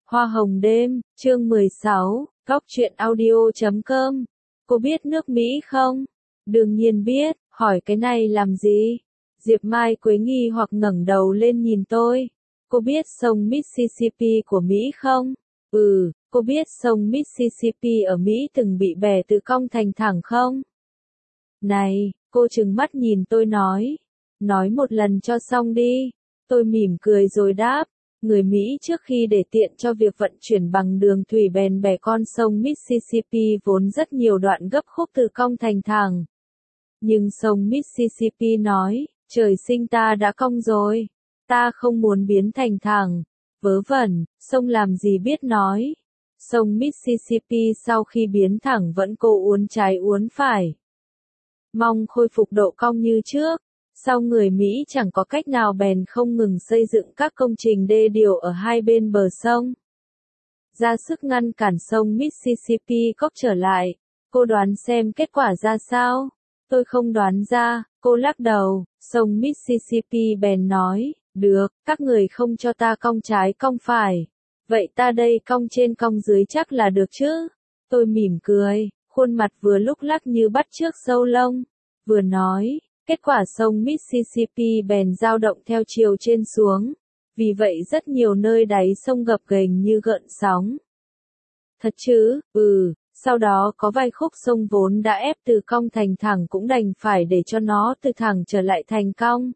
Hoa hồng đêm, chương 16, Góc truyện audio.com. Cô biết nước Mỹ không? Đương nhiên biết, hỏi cái này làm gì? Diệp Mai Quế nghi hoặc ngẩng đầu lên nhìn tôi. Cô biết sông Mississippi của Mỹ không? Cô biết sông Mississippi ở Mỹ từng bị bè từ cong thành thẳng không? Này, cô trừng mắt nhìn tôi nói một lần cho xong đi. Tôi mỉm cười rồi đáp. Người Mỹ trước khi để tiện cho việc vận chuyển bằng đường thủy bèn bè con sông Mississippi vốn rất nhiều đoạn gấp khúc từ cong thành thẳng. Nhưng sông Mississippi nói, trời sinh ta đã cong rồi, ta không muốn biến thành thẳng. Vớ vẩn, sông làm gì biết nói. Sông Mississippi sau khi biến thẳng vẫn cố uốn trái uốn phải. Mong khôi phục độ cong như trước. Sau người Mỹ chẳng có cách nào bèn không ngừng xây dựng các công trình đê điều ở hai bên bờ sông. Ra sức ngăn cản sông Mississippi cóc trở lại. Cô đoán xem kết quả ra sao? Tôi không đoán ra, cô lắc đầu. Sông Mississippi bèn nói, được, các người không cho ta cong trái cong phải. Vậy ta đây cong trên cong dưới chắc là được chứ? Tôi mỉm cười, khuôn mặt vừa lúc lắc như bắt chước sâu lông. Vừa nói. Kết quả sông Mississippi bèn dao động theo chiều trên xuống, vì vậy rất nhiều nơi đáy sông gập ghềnh như gợn sóng. Thật chứ? Sau đó có vài khúc sông vốn đã ép từ cong thành thẳng cũng đành phải để cho nó từ thẳng trở lại thành cong.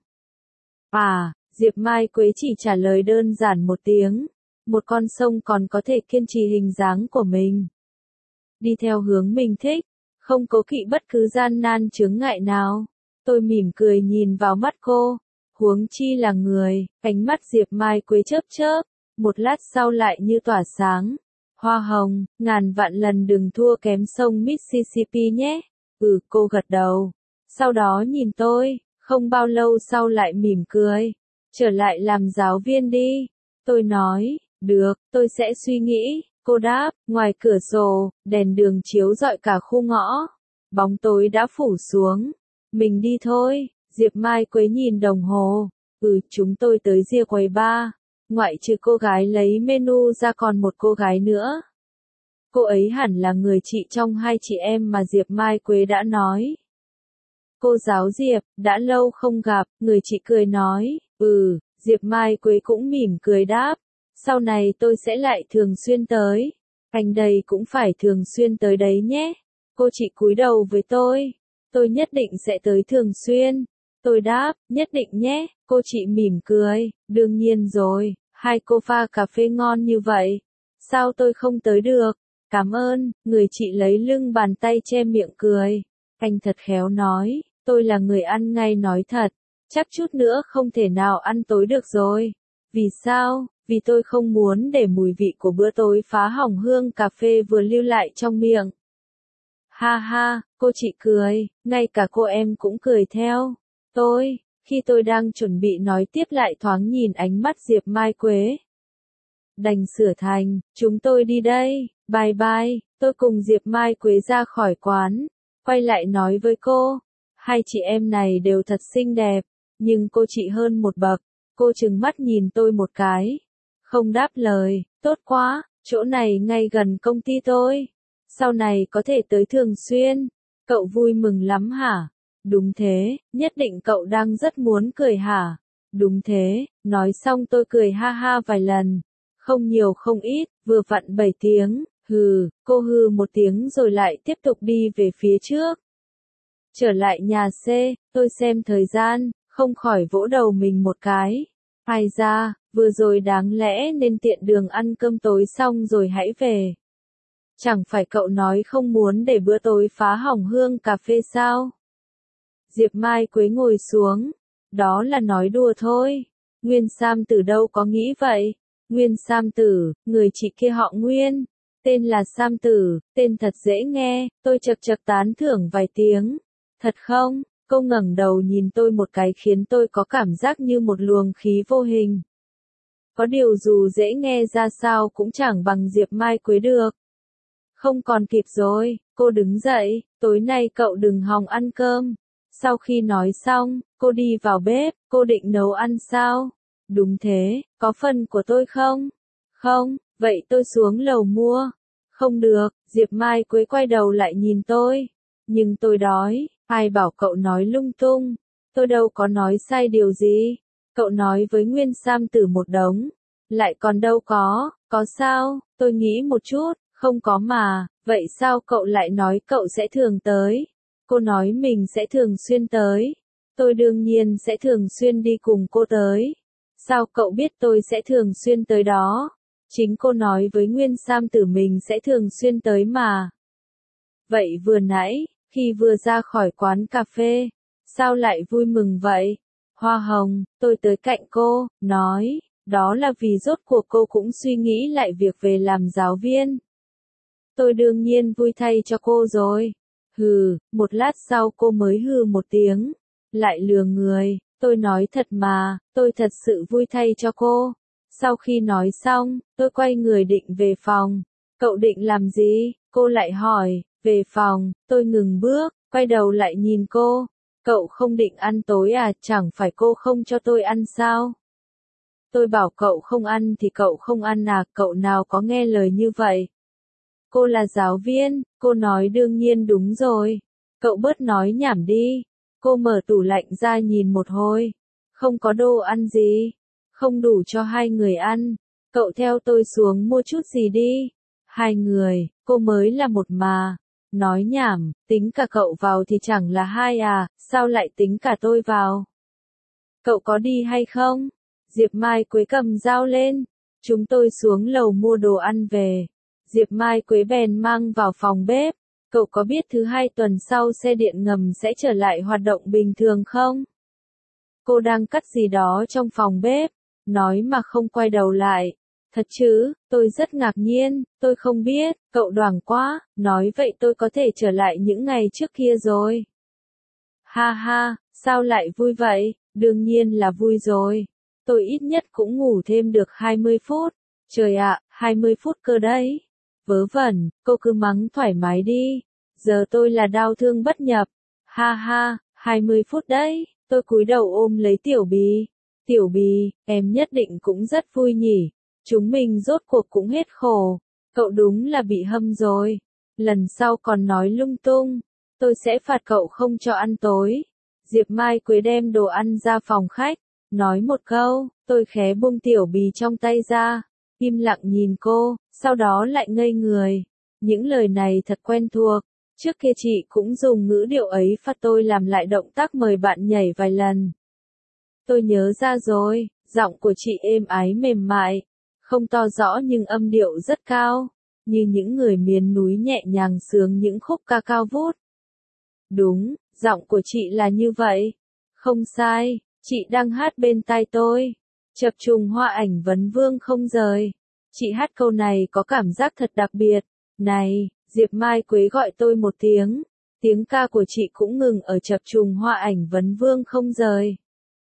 Diệp Mai Quế chỉ trả lời đơn giản một tiếng. Một con sông còn có thể kiên trì hình dáng của mình, đi theo hướng mình thích, không cố kỵ bất cứ gian nan chướng ngại nào. Tôi mỉm cười nhìn vào mắt cô, huống chi là người, ánh mắt Diệp Mai Quế chớp chớp, một lát sau lại như tỏa sáng. Hoa hồng, ngàn vạn lần đừng thua kém sông Mississippi nhé. Cô gật đầu. Sau đó nhìn tôi, không bao lâu sau lại mỉm cười. Trở lại làm giáo viên đi. Tôi nói, được, tôi sẽ suy nghĩ. Cô đáp, ngoài cửa sổ, đèn đường chiếu rọi cả khu ngõ. Bóng tối đã phủ xuống. Mình đi thôi. Diệp Mai Quế nhìn đồng hồ. Chúng tôi tới ria quầy bar. Ngoại trừ cô gái lấy menu ra còn một cô gái nữa. Cô ấy hẳn là người chị trong hai chị em mà Diệp Mai Quế đã nói. Cô giáo Diệp, đã lâu không gặp, người chị cười nói. Diệp Mai Quế cũng mỉm cười đáp. Sau này tôi sẽ lại thường xuyên tới. Anh đây cũng phải thường xuyên tới đấy nhé. Cô chị cúi đầu với tôi. Tôi nhất định sẽ tới thường xuyên. Tôi đáp, nhất định nhé. Cô chị mỉm cười, đương nhiên rồi, hai cô pha cà phê ngon như vậy. Sao tôi không tới được? Cảm ơn, người chị lấy lưng bàn tay che miệng cười. Anh thật khéo nói, tôi là người ăn ngay nói thật. Chắc chút nữa không thể nào ăn tối được rồi. Vì sao? Vì tôi không muốn để mùi vị của bữa tối phá hỏng hương cà phê vừa lưu lại trong miệng. Ha ha, cô chị cười, ngay cả cô em cũng cười theo. Khi tôi đang chuẩn bị nói tiếp lại thoáng nhìn ánh mắt Diệp Mai Quế. Đành sửa thành, chúng tôi đi đây, bye bye. Tôi cùng Diệp Mai Quế ra khỏi quán, quay lại nói với cô. Hai chị em này đều thật xinh đẹp, nhưng cô chị hơn một bậc. Cô trừng mắt nhìn tôi một cái. Không đáp lời, tốt quá, chỗ này ngay gần công ty tôi. Sau này có thể tới thường xuyên. Cậu vui mừng lắm hả? Đúng thế, nhất định cậu đang rất muốn cười hả? Đúng thế, nói xong tôi cười ha ha vài lần. Không nhiều không ít, vừa vặn 7 tiếng. Cô hừ một tiếng rồi lại tiếp tục đi về phía trước. Trở lại nhà C, tôi xem thời gian, không khỏi vỗ đầu mình một cái. Ai ra, vừa rồi đáng lẽ nên tiện đường ăn cơm tối xong rồi hãy về. Chẳng phải cậu nói không muốn để bữa tối phá hỏng hương cà phê sao? Diệp Mai Quế ngồi xuống. Đó là nói đùa thôi. Nguyên Sam Tử đâu có nghĩ vậy. Nguyên Sam Tử, người chị kia họ Nguyên. Tên là Sam Tử, tên thật dễ nghe. Tôi chật chật tán thưởng vài tiếng. Thật không? Cô ngẩng đầu nhìn tôi một cái khiến tôi có cảm giác như một luồng khí vô hình. Có điều dù dễ nghe ra sao cũng chẳng bằng Diệp Mai Quế được. Không còn kịp rồi, cô đứng dậy, tối nay cậu đừng hòng ăn cơm. Sau khi nói xong, cô đi vào bếp, cô định nấu ăn sao? Đúng thế, có phần của tôi không? Không, Vậy tôi xuống lầu mua. Không được, Diệp Mai Quế quay đầu lại nhìn tôi. Nhưng tôi đói, ai bảo cậu nói lung tung. Tôi đâu có nói sai điều gì. Cậu nói với Nguyên Sam Tử một đống. Lại còn đâu có sao, tôi nghĩ một chút, không có mà, vậy sao cậu lại nói cậu sẽ thường tới? Cô nói mình sẽ thường xuyên tới. Tôi đương nhiên sẽ thường xuyên đi cùng cô tới. Sao cậu biết tôi sẽ thường xuyên tới đó? Chính cô nói với Nguyên Sam Tử mình sẽ thường xuyên tới mà. Vậy vừa nãy, khi vừa ra khỏi quán cà phê, sao lại vui mừng vậy? Hoa hồng, tôi tới cạnh cô, nói, đó là vì rốt cuộc cô cũng suy nghĩ lại việc về làm giáo viên. Tôi đương nhiên vui thay cho cô rồi. Hừ, một lát sau cô mới hừ một tiếng. Lại lừa người, tôi nói thật mà, tôi thật sự vui thay cho cô. Sau khi nói xong, tôi quay người định về phòng. Cậu định làm gì? Cô lại hỏi, về phòng, tôi ngừng bước, quay đầu lại nhìn cô. Cậu không định ăn tối à, chẳng phải cô không cho tôi ăn sao? Tôi bảo cậu không ăn thì cậu không ăn à, cậu nào có nghe lời như vậy? Cô là giáo viên, cô nói đương nhiên đúng rồi. Cậu bớt nói nhảm đi. Cô mở tủ lạnh ra nhìn một hồi. Không có đồ ăn gì. Không đủ cho hai người ăn. Cậu theo tôi xuống mua chút gì đi. Hai người, cô mới là một mà. Nói nhảm, tính cả cậu vào thì chẳng là hai à, sao lại tính cả tôi vào? Cậu có đi hay không? Diệp Mai Quế cầm dao lên. Chúng tôi xuống lầu mua đồ ăn về. Diệp Mai Quế bèn mang vào phòng bếp. Cậu có biết thứ hai tuần sau xe điện ngầm sẽ trở lại hoạt động bình thường không? Cô đang cắt gì đó trong phòng bếp. Nói mà không quay đầu lại. Thật chứ, tôi rất ngạc nhiên, tôi không biết, cậu đoảng quá, nói vậy tôi có thể trở lại những ngày trước kia rồi. Ha ha, sao lại vui vậy? Đương nhiên là vui rồi. Tôi ít nhất cũng ngủ thêm được 20 phút. Trời ạ, 20 phút cơ đấy. Vớ vẩn, cô cứ mắng thoải mái đi. Giờ tôi là đau thương bất nhập. Ha ha, 20 phút đấy. Tôi cúi đầu ôm lấy Tiểu Bì. Tiểu Bì, em nhất định cũng rất vui nhỉ. Chúng mình rốt cuộc cũng hết khổ. Cậu đúng là bị hâm rồi. Lần sau còn nói lung tung. Tôi sẽ phạt cậu không cho ăn tối. Diệp Mai Quế đem đồ ăn ra phòng khách. Nói một câu, tôi khẽ buông Tiểu Bì trong tay ra. Im lặng nhìn cô, sau đó lại ngây người. Những lời này thật quen thuộc. Trước kia chị cũng dùng ngữ điệu ấy phạt tôi làm lại động tác mời bạn nhảy vài lần. Tôi nhớ ra rồi, giọng của chị êm ái mềm mại. Không to rõ nhưng âm điệu rất cao. Như những người miền núi nhẹ nhàng sướng những khúc ca cao vút. Đúng, giọng của chị là như vậy. Không sai, chị đang hát bên tai tôi. Chập trùng hoa ảnh vấn vương không rời. Chị hát câu này có cảm giác thật đặc biệt. Này, Diệp Mai Quế gọi tôi một tiếng. Tiếng ca của chị cũng ngừng ở chập trùng hoa ảnh vấn vương không rời.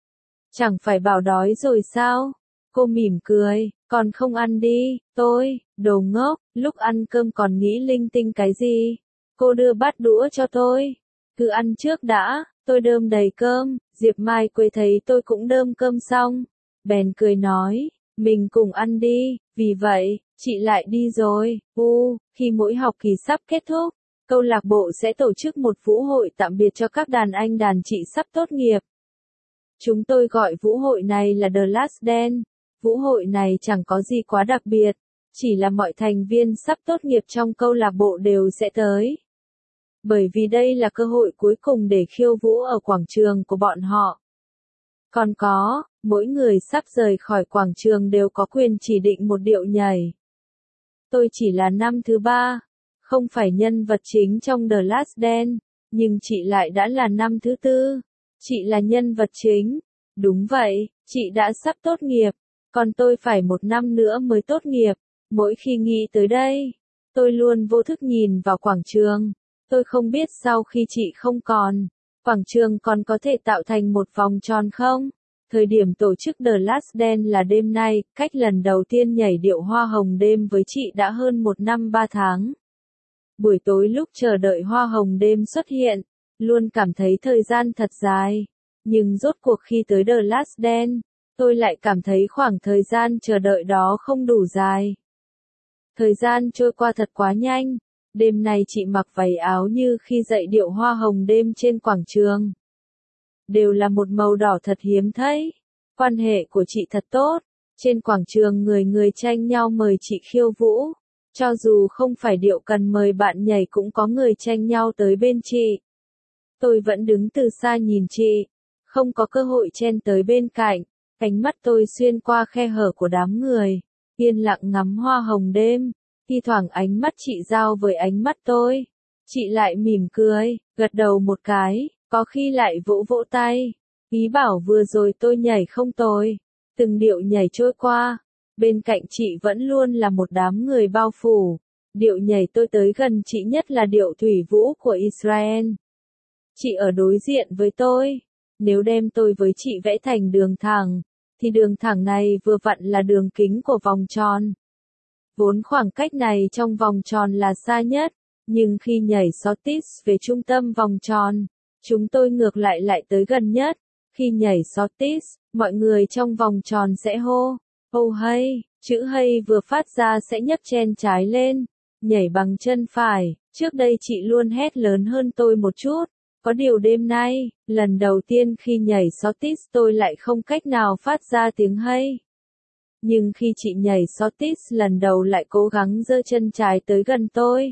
Chẳng phải bảo đói rồi sao? Cô mỉm cười, còn không ăn đi, tôi, đồ ngốc, lúc ăn cơm còn nghĩ linh tinh cái gì? Cô đưa bát đũa cho tôi. Cứ ăn trước đã, tôi đơm đầy cơm. Diệp Mai Quế thấy tôi cũng đơm cơm xong. Bèn cười nói, mình cùng ăn đi, vì vậy, chị lại đi rồi. Khi mỗi học kỳ sắp kết thúc, câu lạc bộ sẽ tổ chức một vũ hội tạm biệt cho các đàn anh đàn chị sắp tốt nghiệp. Chúng tôi gọi vũ hội này là The Last Dance. Vũ hội này chẳng có gì quá đặc biệt, chỉ là mọi thành viên sắp tốt nghiệp trong câu lạc bộ đều sẽ tới. Bởi vì đây là cơ hội cuối cùng để khiêu vũ ở quảng trường của bọn họ. Còn có, mỗi người sắp rời khỏi quảng trường đều có quyền chỉ định một điệu nhảy. Tôi chỉ là năm thứ 3, không phải nhân vật chính trong The Last Dance, nhưng chị lại đã là năm thứ 4. Chị là nhân vật chính. Đúng vậy, chị đã sắp tốt nghiệp, còn tôi phải 1 năm nữa mới tốt nghiệp. Mỗi khi nghĩ tới đây, tôi luôn vô thức nhìn vào quảng trường. Tôi không biết sau khi chị không còn, quảng trường còn có thể tạo thành một vòng tròn không? Thời điểm tổ chức The Last Dance là đêm nay, cách lần đầu tiên nhảy điệu hoa hồng đêm với chị đã hơn 1 năm 3 tháng. Buổi tối lúc chờ đợi hoa hồng đêm xuất hiện, luôn cảm thấy thời gian thật dài. Nhưng rốt cuộc khi tới The Last Dance, tôi lại cảm thấy khoảng thời gian chờ đợi đó không đủ dài. Thời gian trôi qua thật quá nhanh. Đêm nay chị mặc váy áo như khi dậy điệu hoa hồng đêm trên quảng trường. Đều là một màu đỏ thật hiếm thấy. Quan hệ của chị thật tốt. Trên quảng trường người người tranh nhau mời chị khiêu vũ. Cho dù không phải điệu cần mời bạn nhảy cũng có người tranh nhau tới bên chị. Tôi vẫn đứng từ xa nhìn chị. Không có cơ hội chen tới bên cạnh. Ánh mắt tôi xuyên qua khe hở của đám người. Yên lặng ngắm hoa hồng đêm. Thi thoảng ánh mắt chị giao với ánh mắt tôi. Chị lại mỉm cười, gật đầu một cái, có khi lại vỗ vỗ tay. Ý bảo vừa rồi tôi nhảy không tồi. Từng điệu nhảy trôi qua. Bên cạnh chị vẫn luôn là một đám người bao phủ. Điệu nhảy tôi tới gần chị nhất là điệu thủy vũ của Israel. Chị ở đối diện với tôi. Nếu đem tôi với chị vẽ thành đường thẳng, thì đường thẳng này vừa vặn là đường kính của vòng tròn. Vốn khoảng cách này trong vòng tròn là xa nhất, nhưng khi nhảy Sotis về trung tâm vòng tròn, chúng tôi ngược lại tới gần nhất. Khi nhảy Sotis, mọi người trong vòng tròn sẽ hô, oh hey, chữ hey vừa phát ra sẽ nhấc chen trái lên, nhảy bằng chân phải. Trước đây chị luôn hét lớn hơn tôi một chút. Có điều đêm nay, lần đầu tiên khi nhảy Sotis tôi lại không cách nào phát ra tiếng hey. Nhưng khi chị nhảy Sotis lần đầu lại cố gắng giơ chân trái tới gần tôi.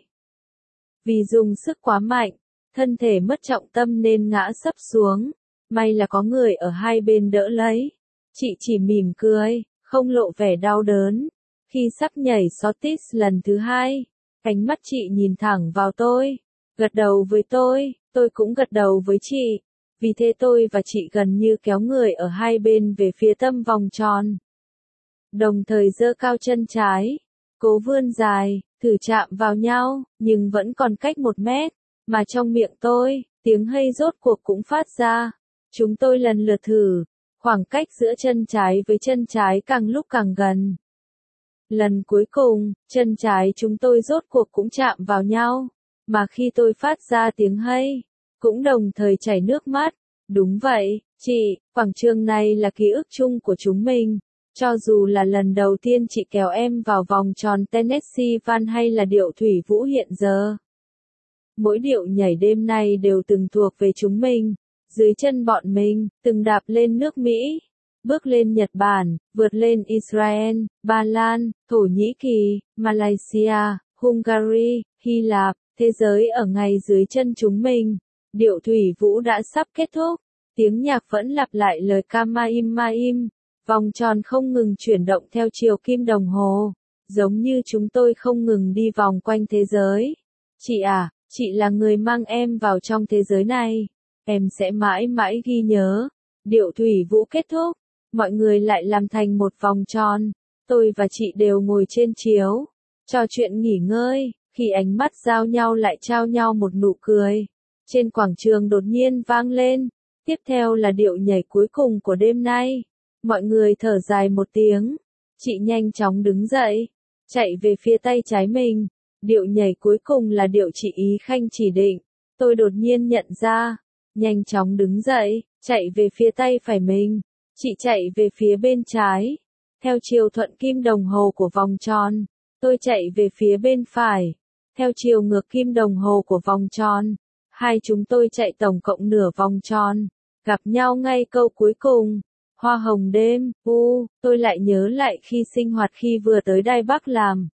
Vì dùng sức quá mạnh, thân thể mất trọng tâm nên ngã sấp xuống. May là có người ở hai bên đỡ lấy. Chị chỉ mỉm cười, không lộ vẻ đau đớn. Khi sắp nhảy Sotis lần thứ hai, ánh mắt chị nhìn thẳng vào tôi, gật đầu với tôi cũng gật đầu với chị. Vì thế tôi và chị gần như kéo người ở hai bên về phía tâm vòng tròn. Đồng thời giơ cao chân trái, cố vươn dài, thử chạm vào nhau, nhưng vẫn còn cách 1 mét, mà trong miệng tôi, tiếng hey rốt cuộc cũng phát ra. Chúng tôi lần lượt thử, khoảng cách giữa chân trái với chân trái càng lúc càng gần. Lần cuối cùng, chân trái chúng tôi rốt cuộc cũng chạm vào nhau, mà khi tôi phát ra tiếng hey, cũng đồng thời chảy nước mắt. Đúng vậy, chị, quảng trường này là ký ức chung của chúng mình. Cho dù là lần đầu tiên chị kéo em vào vòng tròn Tennessee Van hay là điệu thủy vũ hiện giờ. Mỗi điệu nhảy đêm nay đều từng thuộc về chúng mình. Dưới chân bọn mình, từng đạp lên nước Mỹ, bước lên Nhật Bản, vượt lên Israel, Ba Lan, Thổ Nhĩ Kỳ, Malaysia, Hungary, Hy Lạp. Thế giới ở ngay dưới chân chúng mình. Điệu thủy vũ đã sắp kết thúc. Tiếng nhạc vẫn lặp lại lời ca Maim Maim. Vòng tròn không ngừng chuyển động theo chiều kim đồng hồ. Giống như chúng tôi không ngừng đi vòng quanh thế giới. Chị à, chị là người mang em vào trong thế giới này. Em sẽ mãi mãi ghi nhớ. Điệu thủy vũ kết thúc. Mọi người lại làm thành một vòng tròn. Tôi và chị đều ngồi trên chiếu. Trò chuyện nghỉ ngơi. Khi ánh mắt giao nhau lại trao nhau một nụ cười. Trên quảng trường đột nhiên vang lên. Tiếp theo là điệu nhảy cuối cùng của đêm nay. Mọi người thở dài một tiếng. Chị nhanh chóng đứng dậy. Chạy về phía tay trái mình. Điệu nhảy cuối cùng là điệu chị Ý Khanh chỉ định. Tôi đột nhiên nhận ra. Nhanh chóng đứng dậy. Chạy về phía tay phải mình. Chị chạy về phía bên trái. Theo chiều thuận kim đồng hồ của vòng tròn. Tôi chạy về phía bên phải. Theo chiều ngược kim đồng hồ của vòng tròn. Hai chúng tôi chạy tổng cộng nửa vòng tròn. Gặp nhau ngay câu cuối cùng. Hoa hồng đêm, tôi lại nhớ lại khi sinh hoạt khi vừa tới Đài Bắc làm.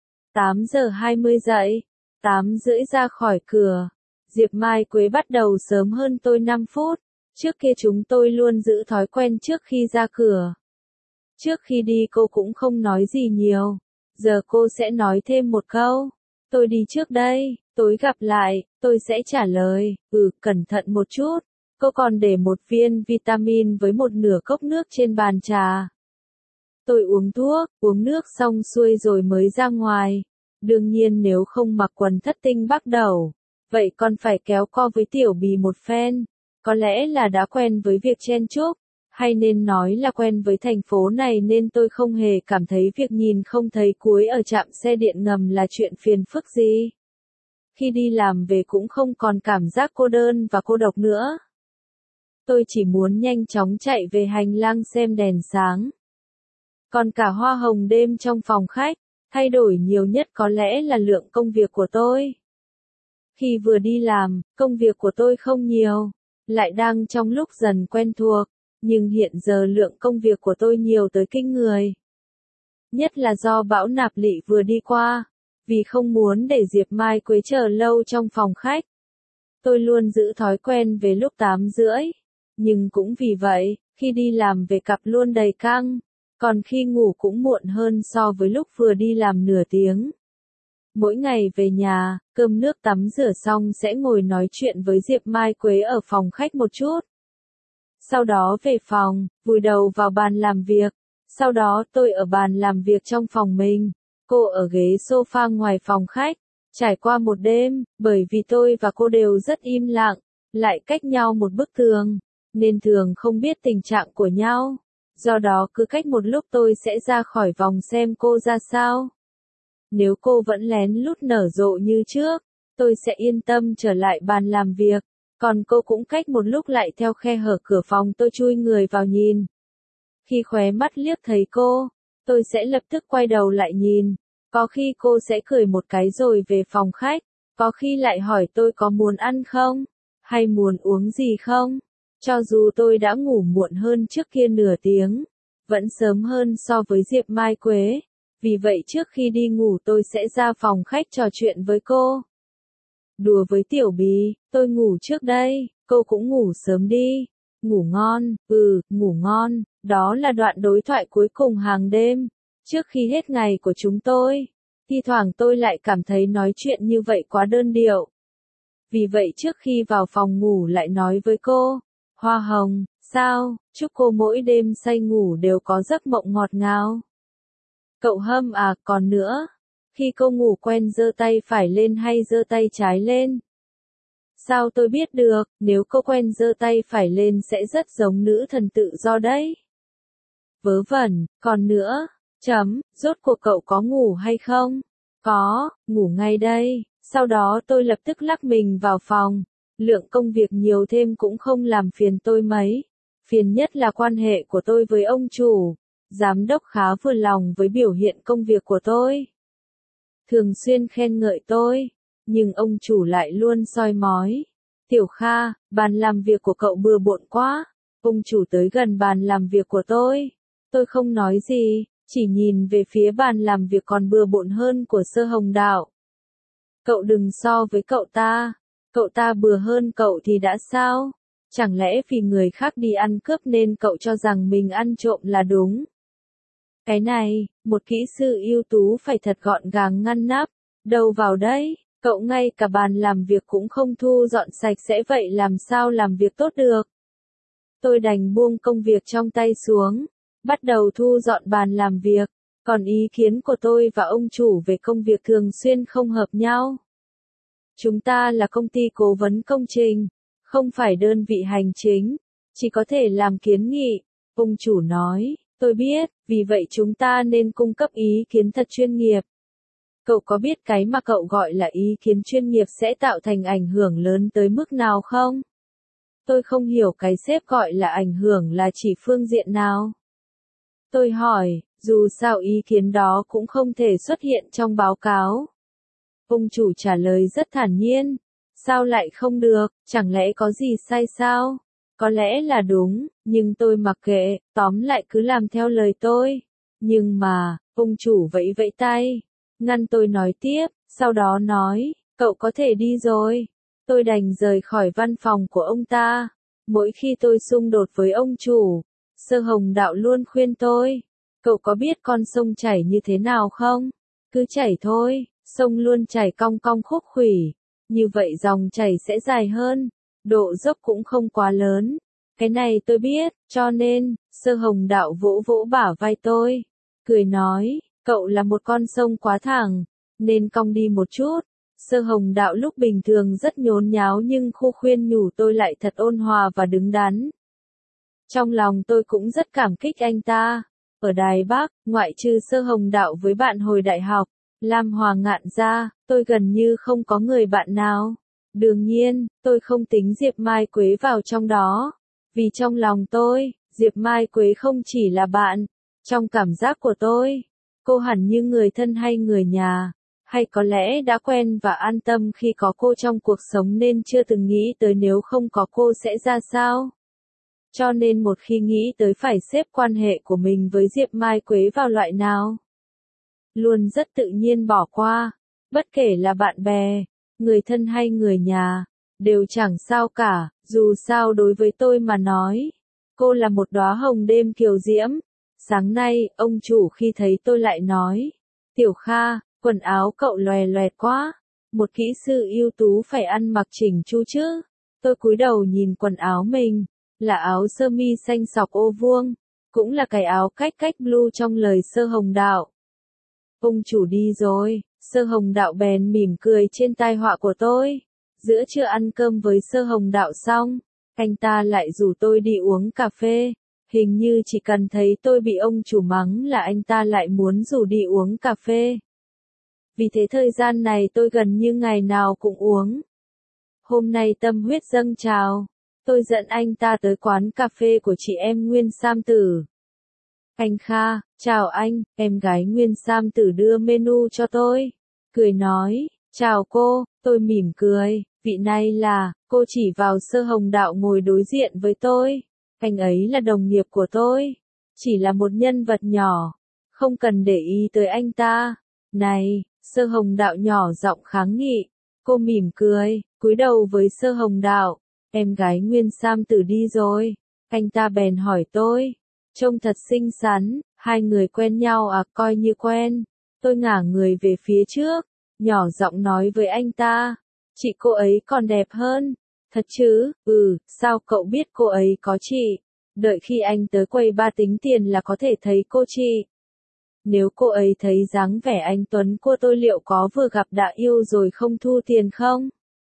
8 giờ 20 dậy, 8 rưỡi ra khỏi cửa. Diệp Mai Quế bắt đầu sớm hơn tôi 5 phút. Trước kia chúng tôi luôn giữ thói quen trước khi ra cửa. Trước khi đi cô cũng không nói gì nhiều. Giờ cô sẽ nói thêm một câu. Tôi đi trước đây, tối gặp lại, tôi sẽ trả lời, cẩn thận một chút. Cô còn để một viên vitamin với một nửa cốc nước trên bàn trà. Tôi uống thuốc, uống nước xong xuôi rồi mới ra ngoài. Đương nhiên nếu không mặc quần thất tinh bắt đầu, vậy còn phải kéo co với tiểu bì một phen. Có lẽ là đã quen với việc chen chúc, hay nên nói là quen với thành phố này nên tôi không hề cảm thấy việc nhìn không thấy cuối ở trạm xe điện ngầm là chuyện phiền phức gì. Khi đi làm về cũng không còn cảm giác cô đơn và cô độc nữa. Tôi chỉ muốn nhanh chóng chạy về hành lang xem đèn sáng. Còn cả hoa hồng đêm trong phòng khách, Thay đổi nhiều nhất có lẽ là lượng công việc của tôi. Khi vừa đi làm, công việc của tôi không nhiều, lại đang trong lúc dần quen thuộc, nhưng hiện giờ lượng công việc của tôi nhiều tới kinh người. Nhất là do bão nạp lị vừa đi qua, vì không muốn để Diệp Mai Quế chờ lâu trong phòng khách. Tôi luôn giữ thói quen về lúc 8:30, nhưng cũng vì vậy, khi đi làm về cặp luôn đầy căng, còn khi ngủ cũng muộn hơn so với lúc vừa đi làm nửa tiếng. Mỗi ngày về nhà, cơm nước tắm rửa xong sẽ ngồi nói chuyện với Diệp Mai Quế ở phòng khách một chút. Sau đó về phòng, vùi đầu vào bàn làm việc. Sau đó tôi ở bàn làm việc trong phòng mình, cô ở ghế sofa ngoài phòng khách. Trải qua một đêm, bởi vì tôi và cô đều rất im lặng, lại cách nhau một bức tường, nên thường không biết tình trạng của nhau. Do đó cứ cách một lúc tôi sẽ ra khỏi vòng xem cô ra sao. Nếu cô vẫn lén lút nở rộ như trước, tôi sẽ yên tâm trở lại bàn làm việc, còn cô cũng cách một lúc lại theo khe hở cửa phòng tôi chui người vào nhìn. Khi khóe mắt liếc thấy cô, tôi sẽ lập tức quay đầu lại nhìn, có khi cô sẽ cười một cái rồi về phòng khách, có khi lại hỏi tôi có muốn ăn không, hay muốn uống gì không. Cho dù tôi đã ngủ muộn hơn trước kia nửa tiếng, vẫn sớm hơn so với Diệp Mai Quế. Vì vậy trước khi đi ngủ tôi sẽ ra phòng khách trò chuyện với cô. Đùa với Tiểu Bì, tôi ngủ trước đây, cô cũng ngủ sớm đi. Ngủ ngon, ngủ ngon, đó là đoạn đối thoại cuối cùng hàng đêm, trước khi hết ngày của chúng tôi. Thi thoảng tôi lại cảm thấy nói chuyện như vậy quá đơn điệu. Vì vậy trước khi vào phòng ngủ lại nói với cô, Hoa Hồng, sao, chúc cô mỗi đêm say ngủ đều có giấc mộng ngọt ngào. Cậu Hâm à, còn nữa, khi cô ngủ quen giơ tay phải lên hay giơ tay trái lên? Sao tôi biết được, nếu cô quen giơ tay phải lên sẽ rất giống nữ thần tự do đấy. Vớ vẩn, còn nữa, rốt cuộc cậu có ngủ hay không? Có, ngủ ngay đây. Sau đó tôi lập tức lắc mình vào phòng. Lượng công việc nhiều thêm cũng không làm phiền tôi mấy. Phiền nhất là quan hệ của tôi với ông chủ. Giám đốc khá vừa lòng với biểu hiện công việc của tôi. Thường xuyên khen ngợi tôi, nhưng ông chủ lại luôn soi mói. Tiểu Kha, bàn làm việc của cậu bừa bộn quá. Ông chủ tới gần bàn làm việc của tôi không nói gì, chỉ nhìn về phía bàn làm việc còn bừa bộn hơn của Sơ Hồng Đạo. Cậu đừng so với cậu ta bừa hơn cậu thì đã sao? Chẳng lẽ vì người khác đi ăn cướp nên cậu cho rằng mình ăn trộm là đúng? Cái này, một kỹ sư ưu tú phải thật gọn gàng ngăn nắp, đâu vào đấy, cậu ngay cả bàn làm việc cũng không thu dọn sạch sẽ vậy làm sao làm việc tốt được? Tôi đành buông công việc trong tay xuống, bắt đầu thu dọn bàn làm việc, còn ý kiến của tôi và ông chủ về công việc thường xuyên không hợp nhau. Chúng ta là công ty cố vấn công trình, không phải đơn vị hành chính, chỉ có thể làm kiến nghị, ông chủ nói. Tôi biết, vì vậy chúng ta nên cung cấp ý kiến thật chuyên nghiệp. Cậu có biết cái mà cậu gọi là ý kiến chuyên nghiệp sẽ tạo thành ảnh hưởng lớn tới mức nào không? Tôi không hiểu cái sếp gọi là ảnh hưởng là chỉ phương diện nào. Tôi hỏi, dù sao ý kiến đó cũng không thể xuất hiện trong báo cáo. Ông chủ trả lời rất thản nhiên. Sao lại không được, chẳng lẽ có gì sai sao? Có lẽ là đúng, nhưng tôi mặc kệ, tóm lại cứ làm theo lời tôi. Nhưng mà, ông chủ vẫy vẫy tay, ngăn tôi nói tiếp, sau đó nói, cậu có thể đi rồi. Tôi đành rời khỏi văn phòng của ông ta. Mỗi khi tôi xung đột với ông chủ, Sơ Hồng Đạo luôn khuyên tôi, cậu có biết con sông chảy như thế nào không? Cứ chảy thôi, sông luôn chảy cong cong khúc khuỷu, như vậy dòng chảy sẽ dài hơn. Độ dốc cũng không quá lớn. Cái này tôi biết, cho nên, Sơ Hồng Đạo vỗ vỗ bả vai tôi. Cười nói, cậu là một con sông quá thẳng, nên cong đi một chút. Sơ Hồng Đạo lúc bình thường rất nhốn nháo nhưng khu khuyên nhủ tôi lại thật ôn hòa và đứng đắn. Trong lòng tôi cũng rất cảm kích anh ta. Ở Đài Bắc, ngoại trừ Sơ Hồng Đạo với bạn hồi đại học, Lam Hoàng Ngạn ra, tôi gần như không có người bạn nào. Đương nhiên, tôi không tính Diệp Mai Quế vào trong đó. Vì trong lòng tôi, Diệp Mai Quế không chỉ là bạn. Trong cảm giác của tôi, Cô hẳn như người thân hay người nhà, hay có lẽ đã quen và an tâm khi có cô trong cuộc sống nên chưa từng nghĩ tới nếu không có cô sẽ ra sao. Cho nên một khi nghĩ tới phải xếp quan hệ của mình với Diệp Mai Quế vào loại nào, luôn rất tự nhiên bỏ qua, bất kể là bạn bè, người thân hay người nhà, đều chẳng sao cả, dù sao đối với tôi mà nói, cô là một đóa hồng đêm kiều diễm. Sáng nay, ông chủ khi thấy tôi lại nói, Tiểu Kha, quần áo cậu lòe loẹt quá, một kỹ sư ưu tú phải ăn mặc chỉnh chu chứ. Tôi cúi đầu nhìn quần áo mình, là áo sơ mi xanh sọc ô vuông, cũng là cái áo cách cách blue trong lời Sơ Hồng Đạo. Ông chủ đi rồi, Sơ Hồng Đạo bèn mỉm cười trên tai họa của tôi. Giữa trưa ăn cơm với Sơ Hồng Đạo xong, anh ta lại rủ tôi đi uống cà phê. Hình như chỉ cần thấy tôi bị ông chủ mắng là anh ta lại muốn rủ đi uống cà phê. Vì thế thời gian này tôi gần như ngày nào cũng uống. Hôm nay tâm huyết dâng trào, tôi dẫn anh ta tới quán cà phê của chị em Nguyên Sam Tử. Anh Kha, chào anh, em gái Nguyên Sam Tử đưa menu cho tôi. Cười nói, chào cô, tôi mỉm cười, vị này là, cô chỉ vào Sơ Hồng Đạo ngồi đối diện với tôi. Anh ấy là đồng nghiệp của tôi, chỉ là một nhân vật nhỏ, không cần để ý tới anh ta. Này, Sơ Hồng Đạo nhỏ giọng kháng nghị. Cô mỉm cười, cúi đầu với Sơ Hồng Đạo. Em gái Nguyên Sam Tử đi rồi. Anh ta bèn hỏi tôi. Trông thật xinh xắn, hai người quen nhau à? Coi như quen. Tôi ngả người về phía trước, nhỏ giọng nói với anh ta. Chị cô ấy còn đẹp hơn. Thật chứ? Sao cậu biết cô ấy có chị? Đợi khi anh tới quầy ba tính tiền là có thể thấy cô chị. Nếu cô ấy thấy dáng vẻ anh Tuấn của tôi liệu có vừa gặp đã yêu rồi không thu tiền không?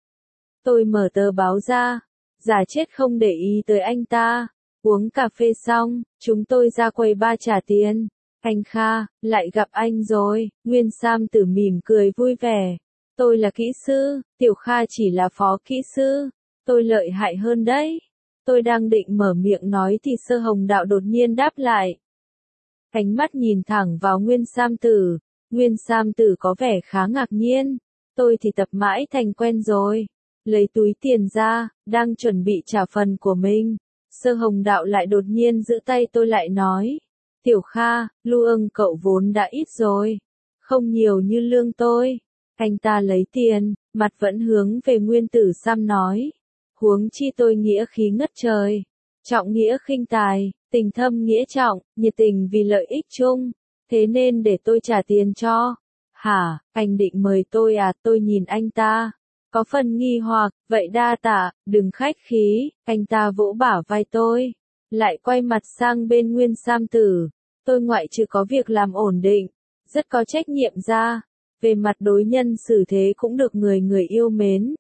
Tôi mở tờ báo ra, giả chết không để ý tới anh ta. Uống cà phê xong, chúng tôi ra quầy ba trả tiền. Anh Kha, lại gặp anh rồi. Nguyên Sam Tử mỉm cười vui vẻ. Tôi là kỹ sư, Tiểu Kha chỉ là phó kỹ sư. Tôi lợi hại hơn đấy. Tôi đang định mở miệng nói thì Sơ Hồng Đạo đột nhiên đáp lại. Ánh mắt nhìn thẳng vào Nguyên Sam Tử. Nguyên Sam Tử có vẻ khá ngạc nhiên. Tôi thì tập mãi thành quen rồi. Lấy túi tiền ra, đang chuẩn bị trả phần của mình. Sơ Hồng Đạo lại đột nhiên giữ tay tôi lại nói. Tiểu Kha, lương cậu vốn đã ít rồi. Không nhiều như lương tôi. Anh ta lấy tiền, mặt vẫn hướng về Nguyên Tử Sam nói. Huống chi tôi nghĩa khí ngất trời. Trọng nghĩa khinh tài, tình thâm nghĩa trọng, nhiệt tình vì lợi ích chung. Thế nên để tôi trả tiền cho. Hả, anh định mời tôi à? Tôi nhìn anh ta. Có phần nghi hoặc, vậy đa tạ, đừng khách khí. Anh ta vỗ bả vai tôi. Lại quay mặt sang bên Nguyên Sam Tử. Tôi ngoại trừ có việc làm ổn định, rất có trách nhiệm ra. Về mặt đối nhân xử thế cũng được người người yêu mến.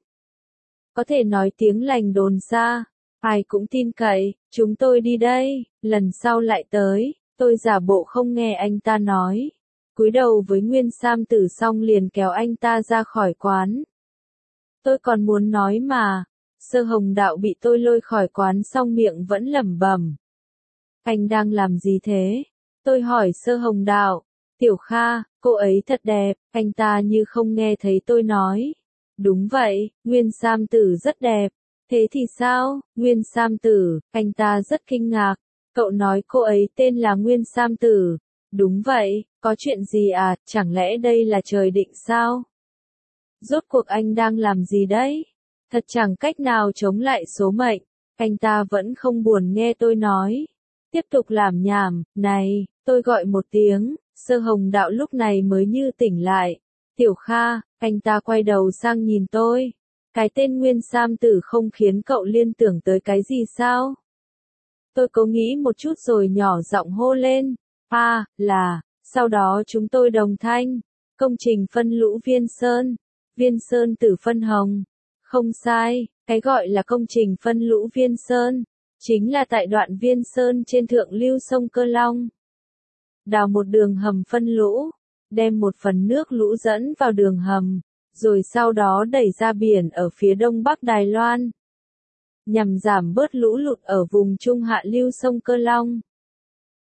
Có thể nói tiếng lành đồn xa. Ai cũng tin cậy, chúng tôi đi đây, lần sau lại tới. Tôi giả bộ không nghe anh ta nói. Cúi đầu với Nguyên Sam Tử xong liền kéo anh ta ra khỏi quán. Tôi còn muốn nói mà. Sơ Hồng Đạo bị tôi lôi khỏi quán xong miệng vẫn lẩm bẩm. Anh đang làm gì thế? Tôi hỏi Sơ Hồng Đạo. Tiểu Kha, cô ấy thật đẹp. Anh ta như không nghe thấy tôi nói. Đúng vậy, Nguyên Sam Tử rất đẹp. Thế thì sao? Nguyên Sam Tử, anh ta rất kinh ngạc. Cậu nói cô ấy tên là Nguyên Sam Tử. Đúng vậy, có chuyện gì à? Chẳng lẽ đây là trời định sao? Rốt cuộc anh đang làm gì đấy? Thật chẳng cách nào chống lại số mệnh. Anh ta vẫn không buồn nghe tôi nói. Tiếp tục làm nhảm. Này, tôi gọi một tiếng. Sơ Hồng Đạo lúc này mới như tỉnh lại. Tiểu Kha, anh ta quay đầu sang nhìn tôi. Cái tên Nguyên Sam Tử không khiến cậu liên tưởng tới cái gì sao? Tôi cố nghĩ một chút rồi nhỏ giọng hô lên. Sau đó chúng tôi đồng thanh. Công trình phân lũ Viên Sơn. Viên Sơn Tử phân hồng. Không sai, cái gọi là công trình phân lũ Viên Sơn. Chính là tại đoạn Viên Sơn trên thượng lưu sông Cơ Long. Đào một đường hầm phân lũ. Đem một phần nước lũ dẫn vào đường hầm. Rồi sau đó đẩy ra biển ở phía đông bắc Đài Loan. Nhằm giảm bớt lũ lụt ở vùng trung hạ lưu sông Cơ Long.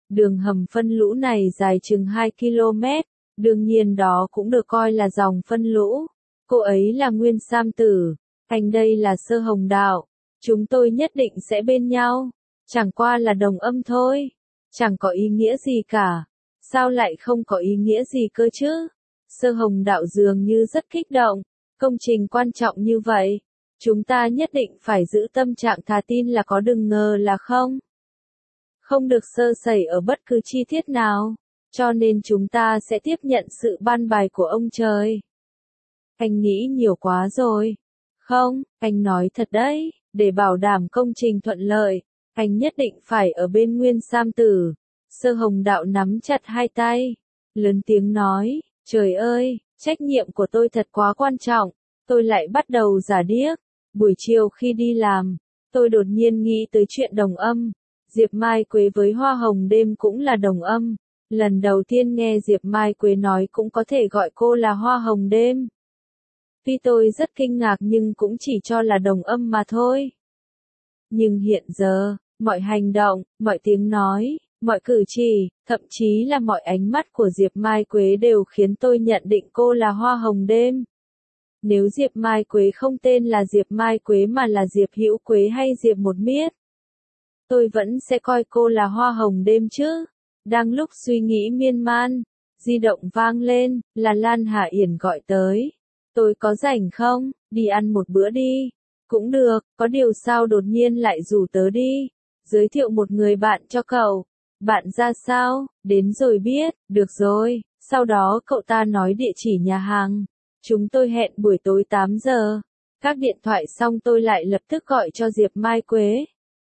Đường hầm phân lũ này dài chừng 2 km, đương nhiên đó cũng được coi là dòng phân lũ. Cô ấy là Nguyên Sam Tử, anh đây là Sơ Hồng Đạo. Chúng tôi nhất định sẽ bên nhau. Chẳng qua là đồng âm thôi. Chẳng có ý nghĩa gì cả. Sao lại không có ý nghĩa gì cơ chứ? Sơ Hồng Đạo dường như rất kích động. Công trình quan trọng như vậy, chúng ta nhất định phải giữ tâm trạng thà tin là có, đừng ngờ là không. Không được sơ sẩy ở bất cứ chi tiết nào. Cho nên chúng ta sẽ tiếp nhận sự ban bài của ông trời. Anh nghĩ nhiều quá rồi. Không, anh nói thật đấy, để bảo đảm công trình thuận lợi, anh nhất định phải ở bên Nguyên Sam Tử. Sơ Hồng Đạo nắm chặt hai tay, lớn tiếng nói, trời ơi, trách nhiệm của tôi thật quá quan trọng, tôi lại bắt đầu giả điếc. Buổi chiều khi đi làm, tôi đột nhiên nghĩ tới chuyện đồng âm. Diệp Mai Quế với Hoa Hồng Đêm cũng là đồng âm. Lần đầu tiên nghe Diệp Mai Quế nói cũng có thể gọi cô là Hoa Hồng Đêm. Tuy tôi rất kinh ngạc nhưng cũng chỉ cho là đồng âm mà thôi. Nhưng hiện giờ, mọi hành động, mọi tiếng nói, mọi cử chỉ, thậm chí là mọi ánh mắt của Diệp Mai Quế đều khiến tôi nhận định cô là Hoa Hồng Đêm. Nếu Diệp Mai Quế không tên là Diệp Mai Quế mà là Diệp Hữu Quế hay Diệp Một Miết, tôi vẫn sẽ coi cô là Hoa Hồng Đêm chứ. Đang lúc suy nghĩ miên man, di động vang lên, là Lan Hà Yển gọi tới. Tôi có rảnh không, đi ăn một bữa đi. Cũng được, có điều sao đột nhiên lại rủ tớ đi. Giới thiệu một người bạn cho cậu. Bạn ra sao, đến rồi biết, được rồi. Sau đó cậu ta nói địa chỉ nhà hàng. Chúng tôi hẹn buổi tối 8 giờ. Các điện thoại xong tôi lại lập tức gọi cho Diệp Mai Quế.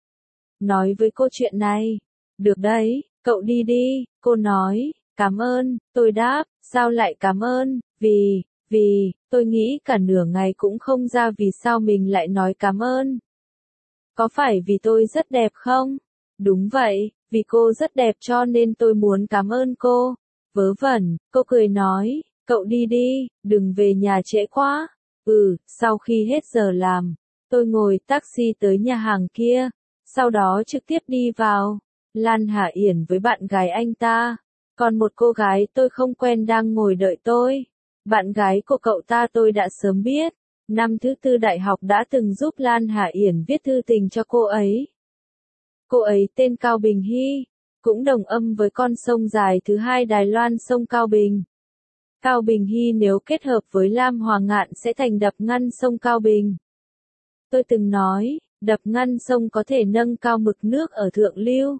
Nói với cô chuyện này. Được đấy, cậu đi đi, cô nói. Cảm ơn, tôi đáp, sao lại cảm ơn, vì, tôi nghĩ cả nửa ngày cũng không ra vì sao mình lại nói cảm ơn. Có phải vì tôi rất đẹp không? Đúng vậy, vì cô rất đẹp cho nên tôi muốn cảm ơn cô. Vớ vẩn, cô cười nói, cậu đi đi, đừng về nhà trễ quá. Sau khi hết giờ làm, tôi ngồi taxi tới nhà hàng kia, sau đó trực tiếp đi vào. Lan Hà Yển với bạn gái anh ta, còn một cô gái tôi không quen đang ngồi đợi tôi. Bạn gái của cậu ta tôi đã sớm biết, năm thứ tư đại học đã từng giúp Lan Hà Yển viết thư tình cho cô ấy. Cô ấy tên Cao Bình Hy, cũng đồng âm với con sông dài thứ hai Đài Loan sông Cao Bình. Cao Bình Hy nếu kết hợp với Lam Hoàng Ngạn sẽ thành đập ngăn sông Cao Bình. Tôi từng nói, đập ngăn sông có thể nâng cao mực nước ở thượng lưu,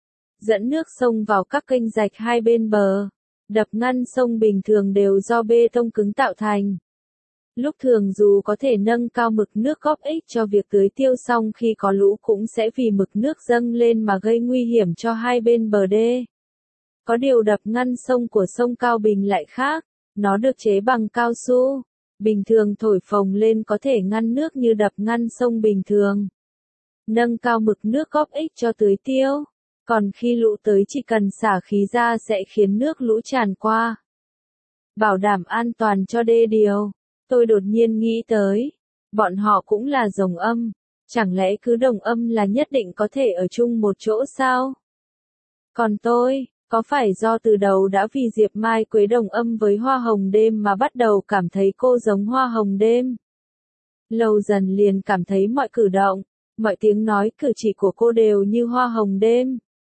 dẫn nước sông vào các kênh rạch hai bên bờ. Đập ngăn sông bình thường đều do bê tông cứng tạo thành. Lúc thường dù có thể nâng cao mực nước góp ích cho việc tưới tiêu song khi có lũ cũng sẽ vì mực nước dâng lên mà gây nguy hiểm cho hai bên bờ đê. Có điều đập ngăn sông của sông Cao Bình lại khác, nó được chế bằng cao su. Bình thường thổi phồng lên có thể ngăn nước như đập ngăn sông bình thường. Nâng cao mực nước góp ích cho tưới tiêu. Còn khi lũ tới chỉ cần xả khí ra sẽ khiến nước lũ tràn qua. Bảo đảm an toàn cho đê điều. Tôi đột nhiên nghĩ tới, bọn họ cũng là rồng âm. Chẳng lẽ cứ đồng âm là nhất định có thể ở chung một chỗ sao? Còn tôi, có phải do từ đầu đã vì Diệp Mai Quế đồng âm với Hoa Hồng Đêm mà bắt đầu cảm thấy cô giống Hoa Hồng Đêm? Lâu dần liền cảm thấy mọi cử động, mọi tiếng nói cử chỉ của cô đều như Hoa Hồng Đêm.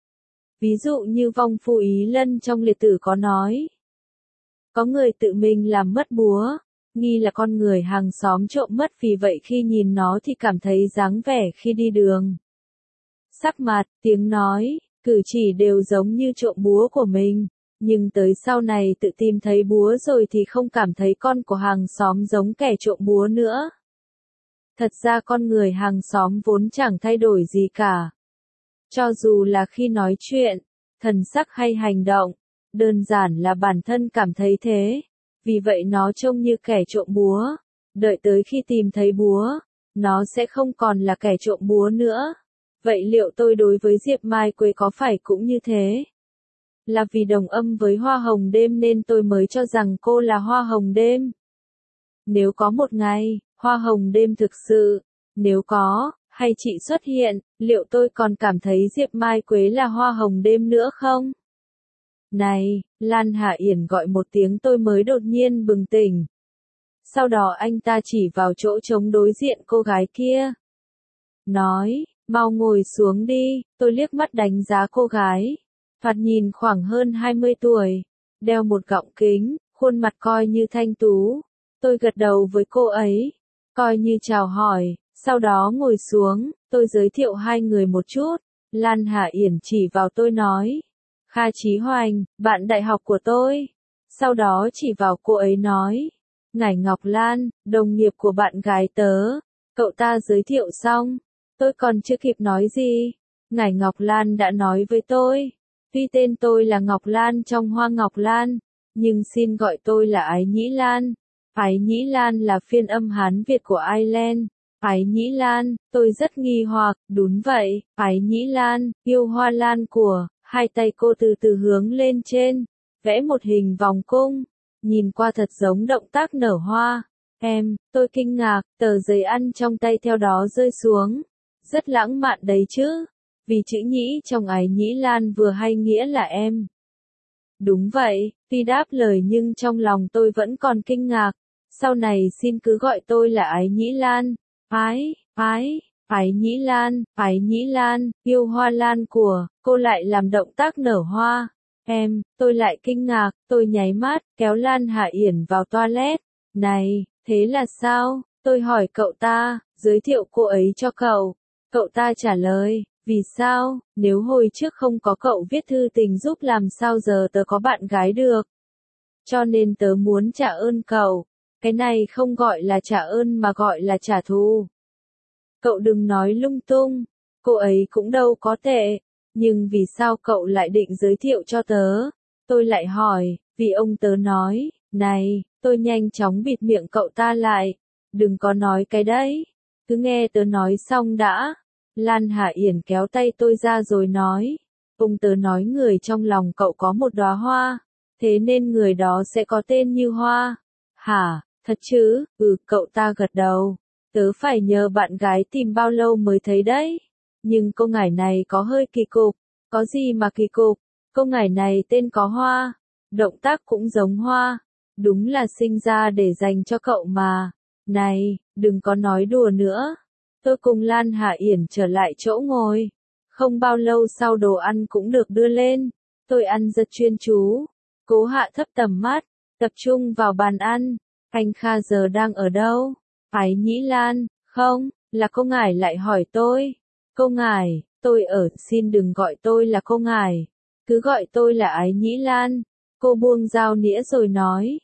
Ví dụ như Vong Phu Ý Lân trong liệt tử có nói. Có người tự mình làm mất búa, nghi là con người hàng xóm trộm mất vì vậy khi nhìn nó thì cảm thấy dáng vẻ khi đi đường. Sắc mặt, tiếng nói, cử chỉ đều giống như trộm búa của mình, nhưng tới sau này tự tìm thấy búa rồi thì không cảm thấy con của hàng xóm giống kẻ trộm búa nữa. Thật ra con người hàng xóm vốn chẳng thay đổi gì cả. Cho dù là khi nói chuyện, thần sắc hay hành động, đơn giản là bản thân cảm thấy thế. Vì vậy nó trông như kẻ trộm búa. Đợi tới khi tìm thấy búa, nó sẽ không còn là kẻ trộm búa nữa. Vậy liệu tôi đối với Diệp Mai Quế có phải cũng như thế? Là vì đồng âm với Hoa Hồng Đêm nên tôi mới cho rằng cô là Hoa Hồng Đêm. Nếu có một ngày, Hoa Hồng Đêm thực sự, nếu có, hay chị xuất hiện, liệu tôi còn cảm thấy Diệp Mai Quế là hoa hồng đêm nữa không? Này, Lan Hạ Yển gọi một tiếng tôi mới đột nhiên bừng tỉnh. Sau đó anh ta chỉ vào chỗ trống đối diện cô gái kia. Nói, mau ngồi xuống đi, tôi liếc mắt đánh giá cô gái. Thoạt nhìn khoảng hơn 20 tuổi, đeo một gọng kính, khuôn mặt coi như thanh tú. Tôi gật đầu với cô ấy, coi như chào hỏi, sau đó ngồi xuống, tôi giới thiệu hai người một chút. Lan Hạ Yển chỉ vào tôi nói, Kha Chí Hoành, bạn đại học của tôi. Sau đó chỉ vào cô ấy nói, Ngải Ngọc Lan, đồng nghiệp của bạn gái tớ. Cậu ta giới thiệu xong, tôi còn chưa kịp nói gì. Ngải Ngọc Lan đã nói với tôi, tuy tên tôi là Ngọc Lan trong Hoa Ngọc Lan, nhưng xin gọi tôi là Ái Nhĩ Lan. Ái Nhĩ Lan là phiên âm Hán Việt của Ireland. Ái Nhĩ Lan, tôi rất nghi hoặc, đúng vậy, Ái Nhĩ Lan, yêu hoa lan của, hai tay cô từ từ hướng lên trên, vẽ một hình vòng cung, nhìn qua thật giống động tác nở hoa. Tôi kinh ngạc, tờ giấy ăn trong tay theo đó rơi xuống. Rất lãng mạn đấy chứ, vì chữ nhĩ trong Ái Nhĩ Lan vừa hay nghĩa là em. Đúng vậy, tuy đáp lời nhưng trong lòng tôi vẫn còn kinh ngạc. Sau này xin cứ gọi tôi là Ái Nhĩ Lan. Ái Nhĩ Lan, yêu hoa lan của, cô lại làm động tác nở hoa. Tôi lại kinh ngạc, tôi nháy mắt, kéo Lan Hạ Yển vào toilet. Này, thế là sao? Tôi hỏi cậu ta, giới thiệu cô ấy cho cậu. Cậu ta trả lời, vì sao, nếu hồi trước không có cậu viết thư tình giúp làm sao giờ tớ có bạn gái được. Cho nên tớ muốn trả ơn cậu. Cái này không gọi là trả ơn mà gọi là trả thù. Cậu đừng nói lung tung, cô ấy cũng đâu có tệ, nhưng vì sao cậu lại định giới thiệu cho tớ? Tôi lại hỏi, vì ông tớ nói, này, tôi nhanh chóng bịt miệng cậu ta lại, đừng có nói cái đấy, cứ nghe tớ nói xong đã. Lan Hạ Yển kéo tay tôi ra rồi nói, ông tớ nói người trong lòng cậu có một đóa hoa, thế nên người đó sẽ có tên như Hoa. Hả, thật chứ? Cậu ta gật đầu. Tớ phải nhờ bạn gái tìm bao lâu mới thấy đấy. Nhưng cô ngải này có hơi kỳ cục. Có gì mà kỳ cục? Cô ngải này tên có hoa. Động tác cũng giống hoa. Đúng là sinh ra để dành cho cậu mà. Này, đừng có nói đùa nữa. Tôi cùng Lan Hạ Yển trở lại chỗ ngồi. Không bao lâu sau đồ ăn cũng được đưa lên. Tôi ăn rất chuyên chú. Cố hạ thấp tầm mắt. Tập trung vào bàn ăn. Anh Kha giờ đang ở đâu? Ái Nhĩ Lan, không, là cô ngải lại hỏi tôi. Cô ngải, tôi ở, xin đừng gọi tôi là cô ngải. Cứ gọi tôi là Ái Nhĩ Lan. Cô buông dao nĩa rồi nói.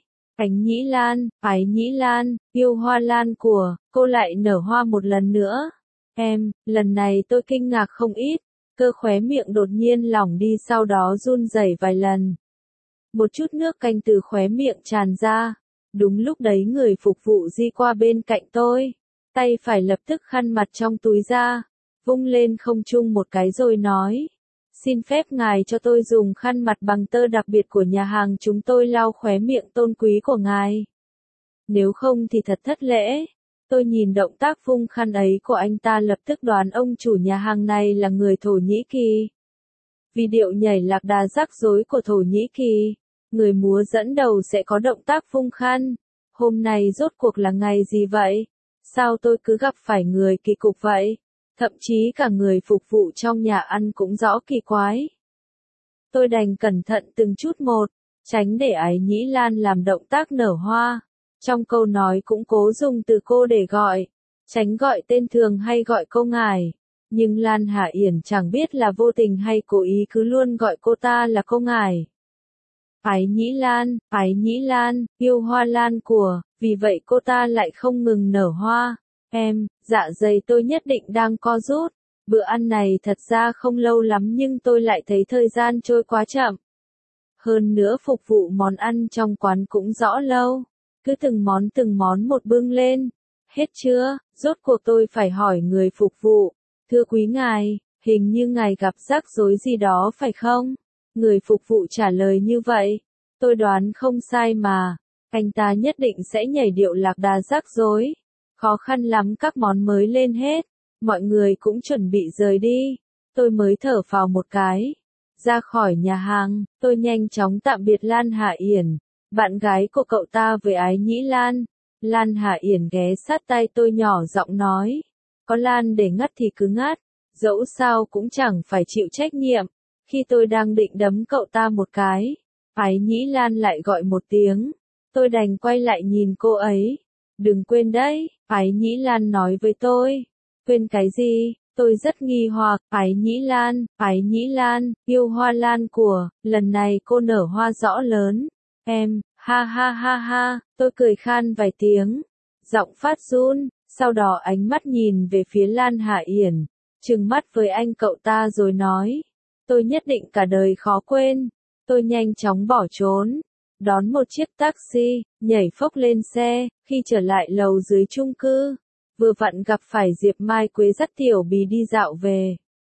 Ái Nhĩ Lan, yêu hoa lan của, cô lại nở hoa một lần nữa. Lần này tôi kinh ngạc không ít. Cơ khóe miệng đột nhiên lỏng đi sau đó run rẩy vài lần. Một chút nước canh từ khóe miệng tràn ra. Đúng lúc đấy người phục vụ đi qua bên cạnh tôi. Tay phải lập tức khăn mặt trong túi ra. Vung lên không trung một cái rồi nói. Xin phép ngài cho tôi dùng khăn mặt bằng tơ đặc biệt của nhà hàng chúng tôi lau khóe miệng tôn quý của ngài. Nếu không thì thật thất lễ. Tôi nhìn động tác vung khăn ấy của anh ta lập tức đoán ông chủ nhà hàng này là người Thổ Nhĩ Kỳ. Vì điệu nhảy lạc đà rắc rối của Thổ Nhĩ Kỳ, người múa dẫn đầu sẽ có động tác vung khăn. Hôm nay rốt cuộc là ngày gì vậy? Sao tôi cứ gặp phải người kỳ cục vậy? Thậm chí cả người phục vụ trong nhà ăn cũng rõ kỳ quái. Tôi đành cẩn thận từng chút một, tránh để Ái Nhĩ Lan làm động tác nở hoa. Trong câu nói cũng cố dùng từ cô để gọi, tránh gọi tên thường hay gọi cô ngài. Nhưng Lan Hạ Yển chẳng biết là vô tình hay cố ý cứ luôn gọi cô ta là cô ngài. Ái Nhĩ Lan, yêu hoa lan của, vì vậy cô ta lại không ngừng nở hoa. Dạ dày tôi nhất định đang co rút. Bữa ăn này thật ra không lâu lắm nhưng tôi lại thấy thời gian trôi quá chậm. Hơn nữa phục vụ món ăn trong quán cũng rõ lâu. Cứ từng món một bưng lên. Hết chưa? Rốt cuộc tôi phải hỏi người phục vụ. Thưa quý ngài, hình như ngài gặp rắc rối gì đó phải không? Người phục vụ trả lời như vậy. Tôi đoán không sai mà. Anh ta nhất định sẽ nhảy điệu lạc đà rắc rối. Khó khăn lắm các món mới lên hết. mọi người cũng chuẩn bị rời đi. Tôi mới thở phào một cái. Ra khỏi nhà hàng, tôi nhanh chóng tạm biệt Lan Hạ Yển, bạn gái của cậu ta với Ái Nhĩ Lan. Lan Hạ Yển ghé sát tai tôi nhỏ giọng nói. Có Lan để ngắt thì cứ ngắt, dẫu sao cũng chẳng phải chịu trách nhiệm. Khi tôi đang định đấm cậu ta một cái, Ái Nhĩ Lan lại gọi một tiếng. Tôi đành quay lại nhìn cô ấy. Đừng quên đấy, Ái Nhĩ Lan nói với tôi. Quên cái gì? Tôi rất nghi hoặc. Ái Nhĩ Lan, yêu hoa lan của, lần này cô nở hoa rõ lớn. Em, ha ha ha ha, tôi cười khan vài tiếng. Giọng phát run, sau đó ánh mắt nhìn về phía Lan Hạ Yển, trừng mắt với anh cậu ta rồi nói. Tôi nhất định cả đời khó quên. Tôi nhanh chóng bỏ trốn, đón một chiếc taxi, nhảy phốc lên xe. Khi trở lại lầu dưới chung cư, vừa vặn gặp phải Diệp Mai Quế dắt Tiểu Bì đi dạo về.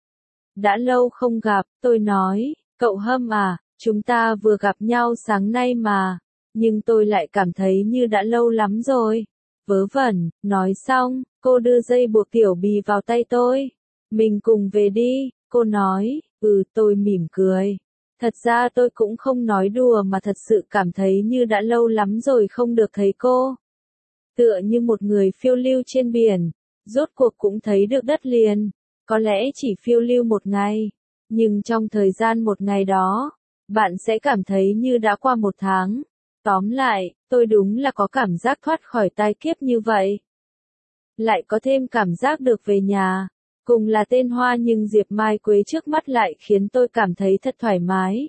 Đã lâu không gặp, tôi nói, cậu Hâm à, chúng ta vừa gặp nhau sáng nay mà, nhưng tôi lại cảm thấy như đã lâu lắm rồi. Vớ vẩn, nói xong, cô đưa dây buộc Tiểu Bì vào tay tôi. Mình cùng về đi, cô nói. Tôi mỉm cười. Thật ra tôi cũng không nói đùa mà thật sự cảm thấy như đã lâu lắm rồi không được thấy cô. Tựa như một người phiêu lưu trên biển, rốt cuộc cũng thấy được đất liền. Có lẽ chỉ phiêu lưu một ngày, nhưng trong thời gian một ngày đó, bạn sẽ cảm thấy như đã qua một tháng. Tóm lại, tôi đúng là có cảm giác thoát khỏi tai kiếp như vậy. Lại có thêm cảm giác được về nhà. Cùng là tên Hoa nhưng Diệp Mai Quế trước mắt lại khiến tôi cảm thấy thật thoải mái.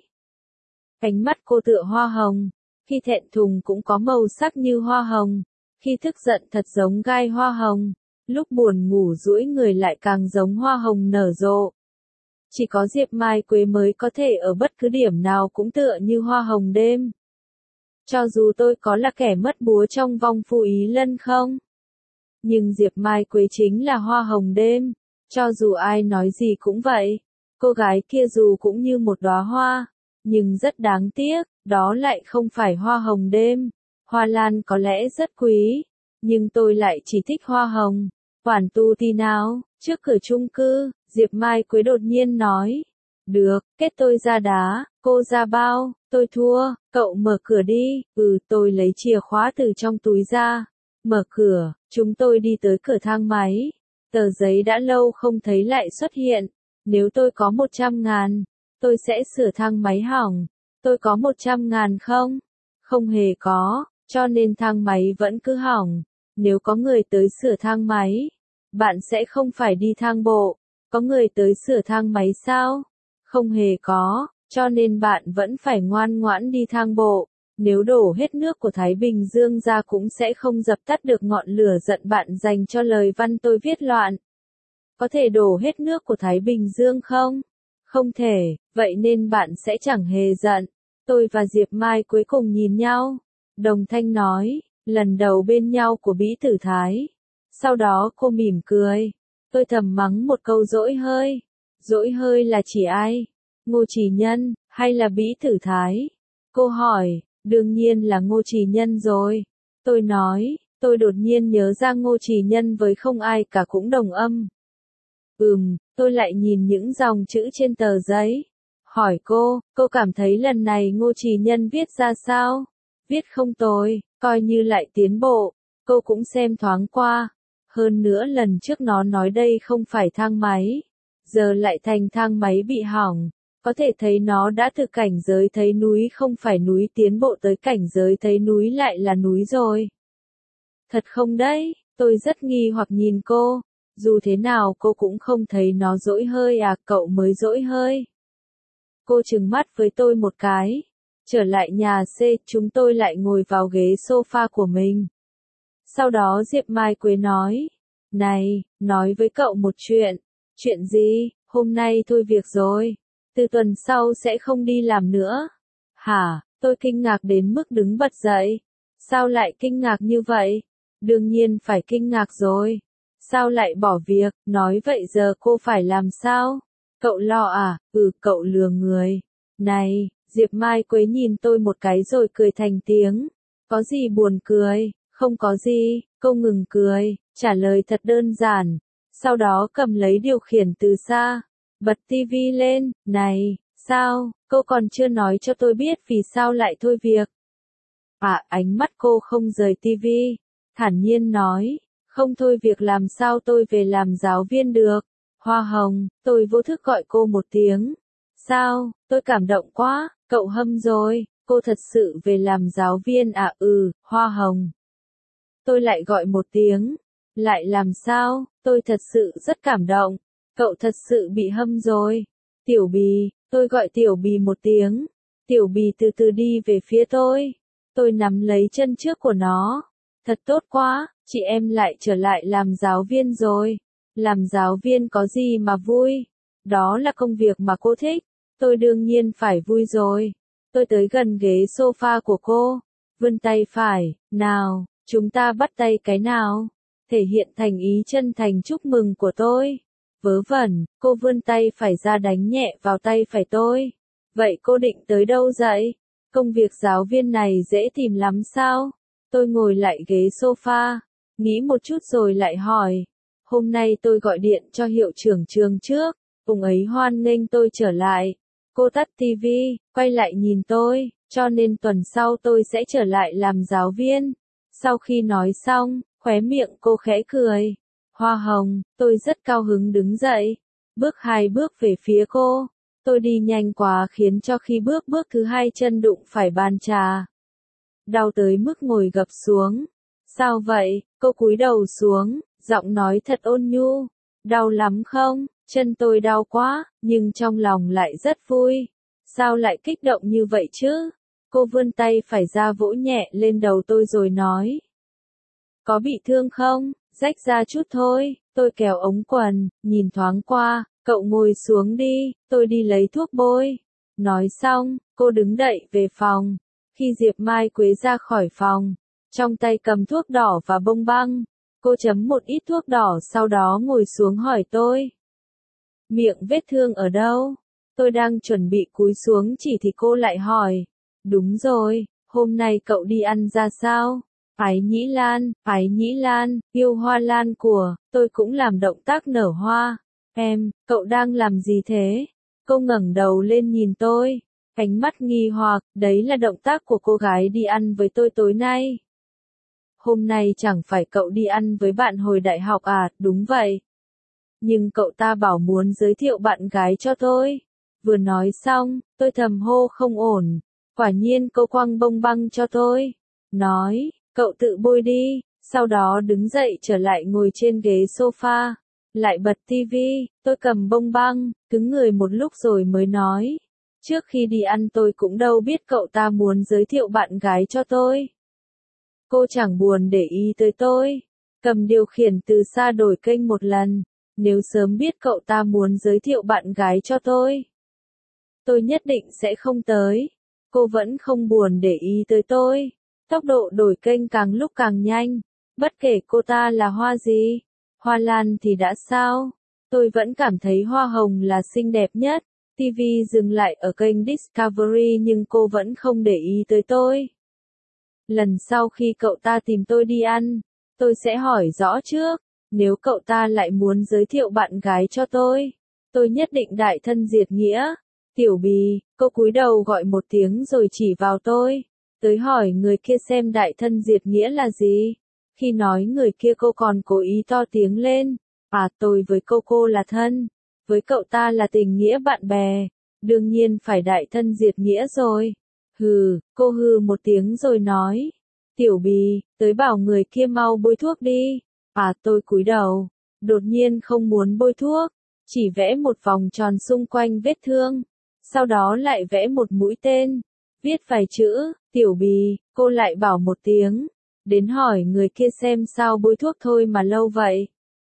Ánh mắt cô tựa hoa hồng, khi thẹn thùng cũng có màu sắc như hoa hồng, khi tức giận thật giống gai hoa hồng, lúc buồn ngủ duỗi người lại càng giống hoa hồng nở rộ. Chỉ có Diệp Mai Quế mới có thể ở bất cứ điểm nào cũng tựa như hoa hồng đêm. Cho dù tôi có là kẻ mất búa trong vong phu ý lân không? Nhưng Diệp Mai Quế chính là hoa hồng đêm. Cho dù ai nói gì cũng vậy, cô gái kia dù cũng như một đóa hoa, nhưng rất đáng tiếc, đó lại không phải hoa hồng đêm. Hoa lan có lẽ rất quý, nhưng tôi lại chỉ thích hoa hồng. Quản tu thì nào, trước cửa chung cư, Diệp Mai Quế đột nhiên nói. Được, kết tôi ra đá, cô ra bao, tôi thua, cậu mở cửa đi. Tôi lấy chìa khóa từ trong túi ra. Mở cửa, chúng tôi đi tới cửa thang máy. Tờ giấy đã lâu không thấy lại xuất hiện. Nếu tôi có 100.000, tôi sẽ sửa thang máy hỏng. Tôi có 100.000 không? Không hề có, cho nên thang máy vẫn cứ hỏng. Nếu có người tới sửa thang máy, bạn sẽ không phải đi thang bộ. Có người tới sửa thang máy sao? Không hề có, cho nên bạn vẫn phải ngoan ngoãn đi thang bộ. Nếu đổ hết nước của Thái Bình Dương ra cũng sẽ không dập tắt được ngọn lửa giận bạn dành cho lời văn tôi viết loạn. Có thể đổ hết nước của Thái Bình Dương không? Không thể, vậy nên bạn sẽ chẳng hề giận. Tôi và Diệp Mai cuối cùng nhìn nhau. Đồng thanh nói, lần đầu bên nhau của Bĩ Tử Thái. Sau đó cô mỉm cười. Tôi thầm mắng một câu dỗi hơi. Dỗi hơi là chỉ ai? Ngô Chỉ Nhân, hay là Bĩ Tử Thái? Cô hỏi. Đương nhiên là Ngô Chỉ Nhân rồi. Tôi nói, tôi đột nhiên nhớ ra Ngô Chỉ Nhân với không ai cả cũng đồng âm. Tôi lại nhìn những dòng chữ trên tờ giấy. Hỏi cô cảm thấy lần này Ngô Chỉ Nhân viết ra sao? Viết không tồi, coi như lại tiến bộ. Cô cũng xem thoáng qua. Hơn nữa lần trước nó nói đây không phải thang máy. Giờ lại thành thang máy bị hỏng. Có thể thấy nó đã từ cảnh giới thấy núi không phải núi tiến bộ tới cảnh giới thấy núi lại là núi rồi. Thật không đấy, tôi rất nghi hoặc nhìn cô. Dù thế nào cô cũng không thấy nó dỗi hơi à, cậu mới dỗi hơi. Cô trừng mắt với tôi một cái. Trở lại nhà C, chúng tôi lại ngồi vào ghế sofa của mình. Sau đó Diệp Mai Quế nói. Này, nói với cậu một chuyện. Chuyện gì? Hôm nay thôi việc rồi. Từ tuần sau sẽ không đi làm nữa. Hả? Tôi kinh ngạc đến mức đứng bật dậy. Sao lại kinh ngạc như vậy? Đương nhiên phải kinh ngạc rồi. Sao lại bỏ việc? Nói vậy giờ cô phải làm sao? Cậu lo à? Cậu lừa người. Này, Diệp Mai Quế nhìn tôi một cái rồi cười thành tiếng. Có gì buồn cười? Không có gì. Cô ngừng cười, trả lời thật đơn giản. Sau đó cầm lấy điều khiển từ xa, bật tivi lên, này, sao, cô còn chưa nói cho tôi biết vì sao lại thôi việc. Ánh mắt cô không rời tivi, thản nhiên nói, không thôi việc làm sao tôi về làm giáo viên được. Hoa Hồng, tôi vô thức gọi cô một tiếng. Sao, tôi cảm động quá, cậu hâm rồi, cô thật sự về làm giáo viên à? Hoa Hồng. Tôi lại gọi một tiếng. Lại làm sao, tôi thật sự rất cảm động. Cậu thật sự bị hâm rồi. Tiểu Bì, tôi gọi Tiểu Bì một tiếng. Tiểu Bì từ từ đi về phía tôi. Tôi nắm lấy chân trước của nó. Thật tốt quá, chị em lại trở lại làm giáo viên rồi. Làm giáo viên có gì mà vui? Đó là công việc mà cô thích. Tôi đương nhiên phải vui rồi. Tôi tới gần ghế sofa của cô. Vươn tay phải, nào, chúng ta bắt tay cái nào? Thể hiện thành ý chân thành chúc mừng của tôi. Vớ vẩn, cô vươn tay phải ra đánh nhẹ vào tay phải tôi. Vậy cô định tới đâu dậy? Công việc giáo viên này dễ tìm lắm sao? Tôi ngồi lại ghế sofa, nghĩ một chút rồi lại hỏi. Hôm nay tôi gọi điện cho hiệu trưởng trường trước, ông ấy hoan nghênh tôi trở lại. Cô tắt tivi, quay lại nhìn tôi, cho nên tuần sau tôi sẽ trở lại làm giáo viên. Sau khi nói xong, khóe miệng cô khẽ cười. Hoa Hồng, tôi rất cao hứng đứng dậy, bước 2 bước về phía cô. Tôi đi nhanh quá khiến cho khi bước thứ 2 chân đụng phải bàn trà. Đau tới mức ngồi gập xuống. Sao vậy? Cô cúi đầu xuống, giọng nói thật ôn nhu. Đau lắm không? Chân tôi đau quá, nhưng trong lòng lại rất vui. Sao lại kích động như vậy chứ? Cô vươn tay phải ra vỗ nhẹ lên đầu tôi rồi nói. Có bị thương không? Rách ra chút thôi. Tôi kéo ống quần, nhìn thoáng qua. Cậu ngồi xuống đi, tôi đi lấy thuốc bôi. Nói xong, cô đứng dậy về phòng. Khi Diệp Mai Quế ra khỏi phòng, trong tay cầm thuốc đỏ và bông băng, cô chấm một ít thuốc đỏ sau đó ngồi xuống hỏi tôi. Miệng vết thương ở đâu? Tôi đang chuẩn bị cúi xuống chỉ thì cô lại hỏi. Đúng rồi, hôm nay cậu đi ăn ra sao? Ái Nhĩ Lan, yêu hoa lan của, tôi cũng làm động tác nở hoa. Cậu đang làm gì thế? Cô ngẩng đầu lên nhìn tôi, ánh mắt nghi hoặc, đấy là động tác của cô gái đi ăn với tôi tối nay. Hôm nay chẳng phải cậu đi ăn với bạn hồi đại học à? Đúng vậy. Nhưng cậu ta bảo muốn giới thiệu bạn gái cho tôi. Vừa nói xong, tôi thầm hô không ổn. Quả nhiên cô quăng bông băng cho tôi. Nói, cậu tự bôi đi, sau đó đứng dậy trở lại ngồi trên ghế sofa. Lại bật tivi, tôi cầm bông băng, cứng người một lúc rồi mới nói. Trước khi đi ăn tôi cũng đâu biết cậu ta muốn giới thiệu bạn gái cho tôi. Cô chẳng buồn để ý tới tôi. Cầm điều khiển từ xa đổi kênh một lần. Nếu sớm biết cậu ta muốn giới thiệu bạn gái cho tôi nhất định sẽ không tới. Cô vẫn không buồn để ý tới tôi. Tốc độ đổi kênh càng lúc càng nhanh. Bất kể cô ta là hoa gì, hoa lan thì đã sao. Tôi vẫn cảm thấy hoa hồng là xinh đẹp nhất. TV dừng lại ở kênh Discovery nhưng cô vẫn không để ý tới tôi. Lần sau khi cậu ta tìm tôi đi ăn, tôi sẽ hỏi rõ trước. Nếu cậu ta lại muốn giới thiệu bạn gái cho tôi nhất định đại thân diệt nghĩa. Tiểu Bì, cô cúi đầu gọi một tiếng rồi chỉ vào tôi. Tới hỏi người kia xem đại thân diệt nghĩa là gì. Khi nói người kia cô còn cố ý to tiếng lên. Tôi với cô là thân. Với cậu ta là tình nghĩa bạn bè. Đương nhiên phải đại thân diệt nghĩa rồi. Cô hừ một tiếng rồi nói. Tiểu Bì, tới bảo người kia mau bôi thuốc đi. Tôi cúi đầu. Đột nhiên không muốn bôi thuốc. Chỉ vẽ một vòng tròn xung quanh vết thương. Sau đó lại vẽ một mũi tên. Viết vài chữ, Tiểu Bì, cô lại bảo một tiếng. Đến hỏi người kia xem sao bôi thuốc thôi mà lâu vậy.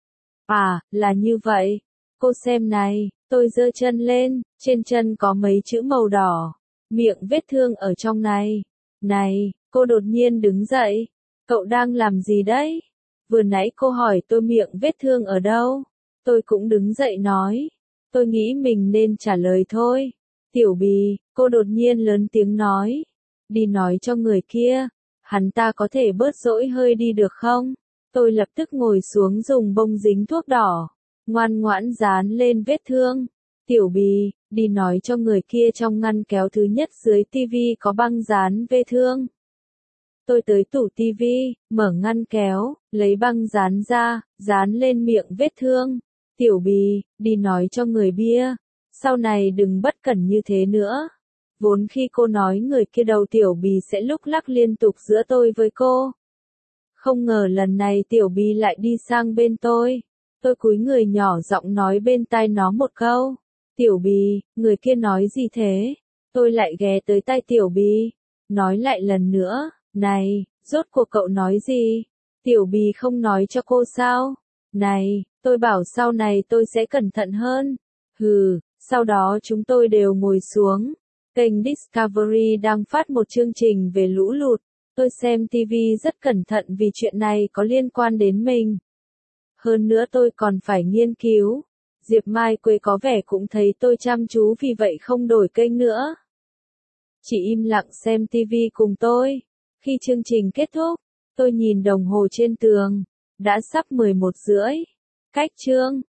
Là như vậy. Cô xem này, tôi giơ chân lên, trên chân có mấy chữ màu đỏ. Miệng vết thương ở trong này. Này, cô đột nhiên đứng dậy. Cậu đang làm gì đấy? Vừa nãy cô hỏi tôi miệng vết thương ở đâu? Tôi cũng đứng dậy nói. Tôi nghĩ mình nên trả lời thôi. Tiểu Bì, cô đột nhiên lớn tiếng nói. Đi nói cho người kia. Hắn ta có thể bớt dỗi hơi đi được không? Tôi lập tức ngồi xuống dùng bông dính thuốc đỏ, ngoan ngoãn dán lên vết thương. Tiểu Bì, đi nói cho người kia trong ngăn kéo thứ nhất dưới tivi có băng dán vết thương. Tôi tới tủ tivi, mở ngăn kéo, lấy băng dán ra, dán lên miệng vết thương. Tiểu Bì, đi nói cho người bia, sau này đừng bất cẩn như thế nữa. Vốn khi cô nói người kia đầu Tiểu Bì sẽ lúc lắc liên tục giữa tôi với cô. Không ngờ lần này Tiểu Bì lại đi sang bên tôi. Tôi cúi người nhỏ giọng nói bên tai nó một câu. Tiểu Bì, người kia nói gì thế? Tôi lại ghé tới tai Tiểu Bì, nói lại lần nữa, này, rốt cuộc cậu nói gì? Tiểu Bì không nói cho cô sao? Này, tôi bảo sau này tôi sẽ cẩn thận hơn. Hừ, sau đó chúng tôi đều ngồi xuống. Kênh Discovery đang phát một chương trình về lũ lụt. Tôi xem TV rất cẩn thận vì chuyện này có liên quan đến mình. Hơn nữa tôi còn phải nghiên cứu. Diệp Mai Quế có vẻ cũng thấy tôi chăm chú vì vậy không đổi kênh nữa. Chỉ im lặng xem TV cùng tôi. Khi chương trình kết thúc, tôi nhìn đồng hồ trên tường. Đã sắp 11 rưỡi. Cách chương.